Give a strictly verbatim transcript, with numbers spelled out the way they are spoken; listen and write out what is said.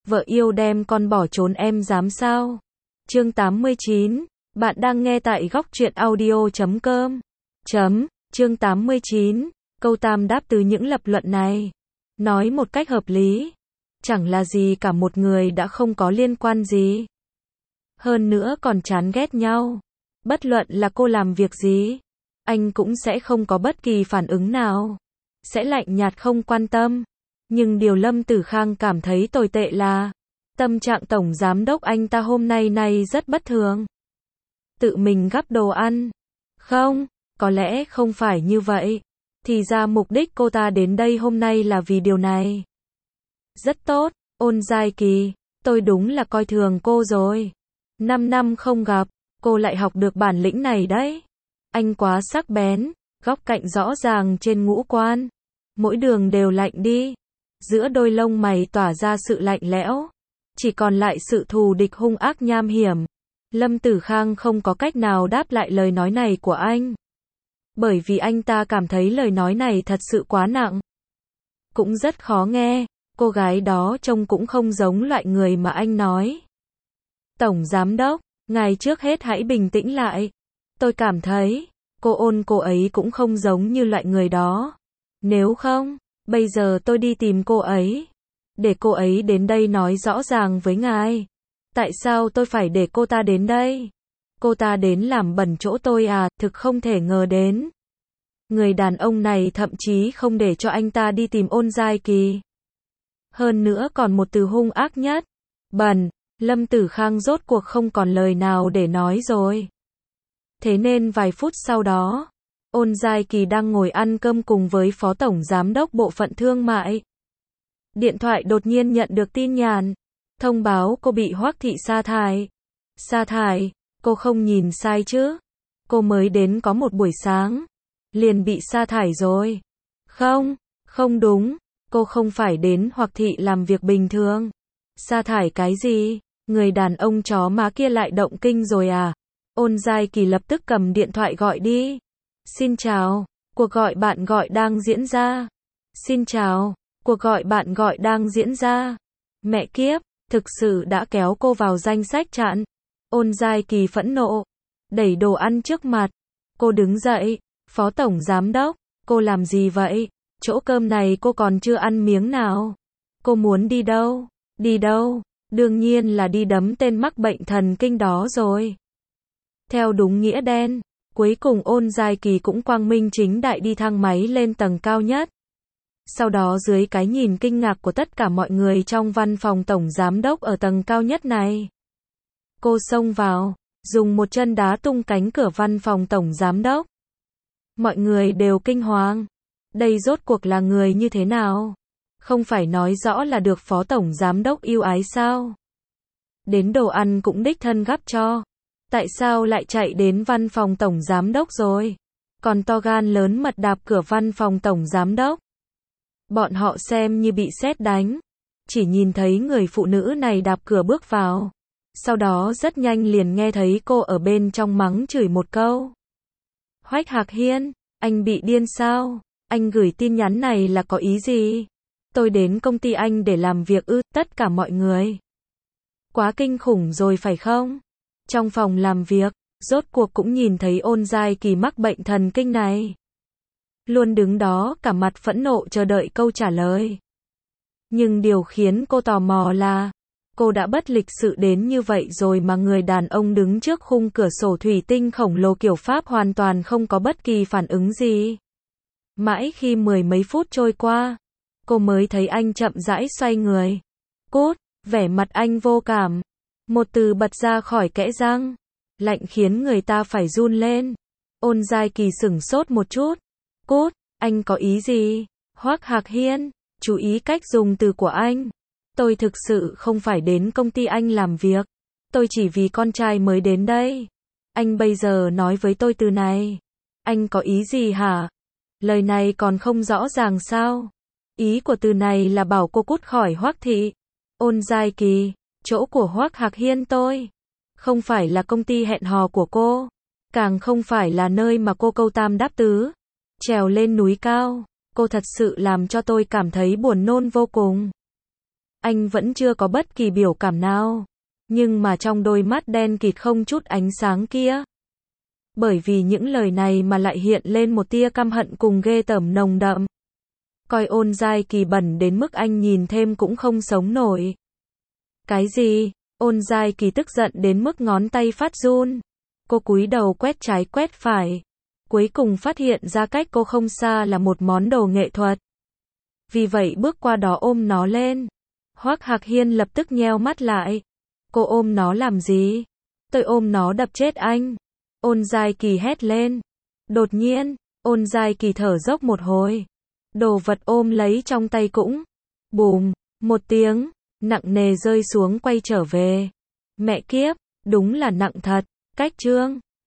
Vợ yêu đem con bỏ trốn em dám sao? Chương tám mươi chín. Bạn đang nghe tại góc truyện audio chấm com. Chấm. Chương tám mươi chín. Câu tam đáp từ những lập luận này. Nói một cách hợp lý. Chẳng là gì cả, một người đã không có liên quan gì. Hơn nữa còn chán ghét nhau. Bất luận là cô làm việc gì, anh cũng sẽ không có bất kỳ phản ứng nào. Sẽ lạnh nhạt không quan tâm. Nhưng điều Lâm Tử Khang cảm thấy tồi tệ là tâm trạng tổng giám đốc anh ta hôm nay này rất bất thường. Tự mình gắp đồ ăn. Không, có lẽ không phải như vậy. Thì ra mục đích cô ta đến đây hôm nay là vì điều này. Rất tốt, Ôn Giai Kỳ, tôi đúng là coi thường cô rồi. Năm năm không gặp, cô lại học được bản lĩnh này đấy. Anh quá sắc bén, góc cạnh rõ ràng trên ngũ quan. Mỗi đường đều lạnh đi. Giữa đôi lông mày tỏa ra sự lạnh lẽo. Chỉ còn lại sự thù địch hung ác nham hiểm. Lâm Tử Khang không có cách nào đáp lại lời nói này của anh. Bởi vì anh ta cảm thấy lời nói này thật sự quá nặng. Cũng rất khó nghe. Cô gái đó trông cũng không giống loại người mà anh nói. Tổng giám đốc, ngài trước hết hãy bình tĩnh lại. Tôi cảm thấy, cô Ôn cô ấy cũng không giống như loại người đó. Nếu không, bây giờ tôi đi tìm cô ấy. Để cô ấy đến đây nói rõ ràng với ngài. Tại sao tôi phải để cô ta đến đây? Cô ta đến làm bẩn chỗ tôi à, thực không thể ngờ đến. Người đàn ông này thậm chí không để cho anh ta đi tìm Ôn Giai Kỳ. Hơn nữa còn một từ hung ác nhất. Bẩn. Lâm Tử Khang rốt cuộc không còn lời nào để nói rồi. Thế nên vài phút sau đó, Ôn Giai Kỳ đang ngồi ăn cơm cùng với Phó Tổng Giám đốc Bộ phận Thương mại. Điện thoại đột nhiên nhận được tin nhắn. Thông báo cô bị Hoắc Thị sa thải. Sa thải, cô không nhìn sai chứ? Cô mới đến có một buổi sáng. Liền bị sa thải rồi. Không, không đúng. Cô không phải đến Hoắc Thị làm việc bình thường. Sa thải cái gì? Người đàn ông chó má kia lại động kinh rồi à? Ôn Giai Kỳ lập tức cầm điện thoại gọi đi. Xin chào, cuộc gọi bạn gọi đang diễn ra. Xin chào, cuộc gọi bạn gọi đang diễn ra. Mẹ kiếp, thực sự đã kéo cô vào danh sách chặn. Ôn Giai Kỳ phẫn nộ, đẩy đồ ăn trước mặt. Cô đứng dậy, Phó Tổng Giám đốc, cô làm gì vậy? Chỗ cơm này cô còn chưa ăn miếng nào. Cô muốn đi đâu? Đi đâu? Đương nhiên là đi đấm tên mắc bệnh thần kinh đó rồi. Theo đúng nghĩa đen, cuối cùng Ôn Giai Kỳ cũng quang minh chính đại đi thang máy lên tầng cao nhất. Sau đó dưới cái nhìn kinh ngạc của tất cả mọi người trong văn phòng tổng giám đốc ở tầng cao nhất này, cô xông vào, dùng một chân đá tung cánh cửa văn phòng tổng giám đốc. Mọi người đều kinh hoàng. Đây rốt cuộc là người như thế nào? Không phải nói rõ là được Phó Tổng Giám đốc yêu ái sao? Đến đồ ăn cũng đích thân gắp cho. Tại sao lại chạy đến văn phòng Tổng Giám đốc rồi? Còn to gan lớn mật đạp cửa văn phòng Tổng Giám đốc. Bọn họ xem như bị sét đánh. Chỉ nhìn thấy người phụ nữ này đạp cửa bước vào. Sau đó rất nhanh liền nghe thấy cô ở bên trong mắng chửi một câu. Hoắc Hạc Hiên, anh bị điên sao? Anh gửi tin nhắn này là có ý gì? Tôi đến công ty anh để làm việc ư? Tất cả mọi người. Quá kinh khủng rồi phải không? Trong phòng làm việc, rốt cuộc cũng nhìn thấy Ôn Giai Kỳ mắc bệnh thần kinh này. Luôn đứng đó cả mặt phẫn nộ chờ đợi câu trả lời. Nhưng điều khiến cô tò mò là, cô đã bất lịch sự đến như vậy rồi mà người đàn ông đứng trước khung cửa sổ thủy tinh khổng lồ kiểu Pháp hoàn toàn không có bất kỳ phản ứng gì. Mãi khi mười mấy phút trôi qua, cô mới thấy anh chậm rãi xoay người. Cút, vẻ mặt anh vô cảm. Một từ bật ra khỏi kẽ răng. Lạnh khiến người ta phải run lên. Ôn Giai Kỳ sửng sốt một chút. Cút, anh có ý gì? Hoắc Hạc Hiên, chú ý cách dùng từ của anh. Tôi thực sự không phải đến công ty anh làm việc. Tôi chỉ vì con trai mới đến đây. Anh bây giờ nói với tôi từ này. Anh có ý gì hả? Lời này còn không rõ ràng sao? Ý của từ này là bảo cô cút khỏi Hoắc Thị. Ôn Giai Kỳ, chỗ của Hoắc Hạc Hiên tôi. Không phải là công ty hẹn hò của cô. Càng không phải là nơi mà cô câu tam đáp tứ. Trèo lên núi cao. Cô thật sự làm cho tôi cảm thấy buồn nôn vô cùng. Anh vẫn chưa có bất kỳ biểu cảm nào. Nhưng mà trong đôi mắt đen kịt không chút ánh sáng kia. Bởi vì những lời này mà lại hiện lên một tia căm hận cùng ghê tởm nồng đậm. Coi Ôn Giai Kỳ bẩn đến mức anh nhìn thêm cũng không sống nổi. Cái gì? Ôn Giai Kỳ tức giận đến mức ngón tay phát run. Cô cúi đầu quét trái quét phải. Cuối cùng phát hiện ra cách cô không xa là một món đồ nghệ thuật. Vì vậy bước qua đó ôm nó lên. Hoắc Hạc Hiên lập tức nheo mắt lại. Cô ôm nó làm gì? Tôi ôm nó đập chết anh. Ôn Giai Kỳ hét lên. Đột nhiên, Ôn Giai Kỳ thở dốc một hồi. Đồ vật ôm lấy trong tay cũng bùm, một tiếng, nặng nề rơi xuống quay trở về. Mẹ kiếp, đúng là nặng thật. Cách chương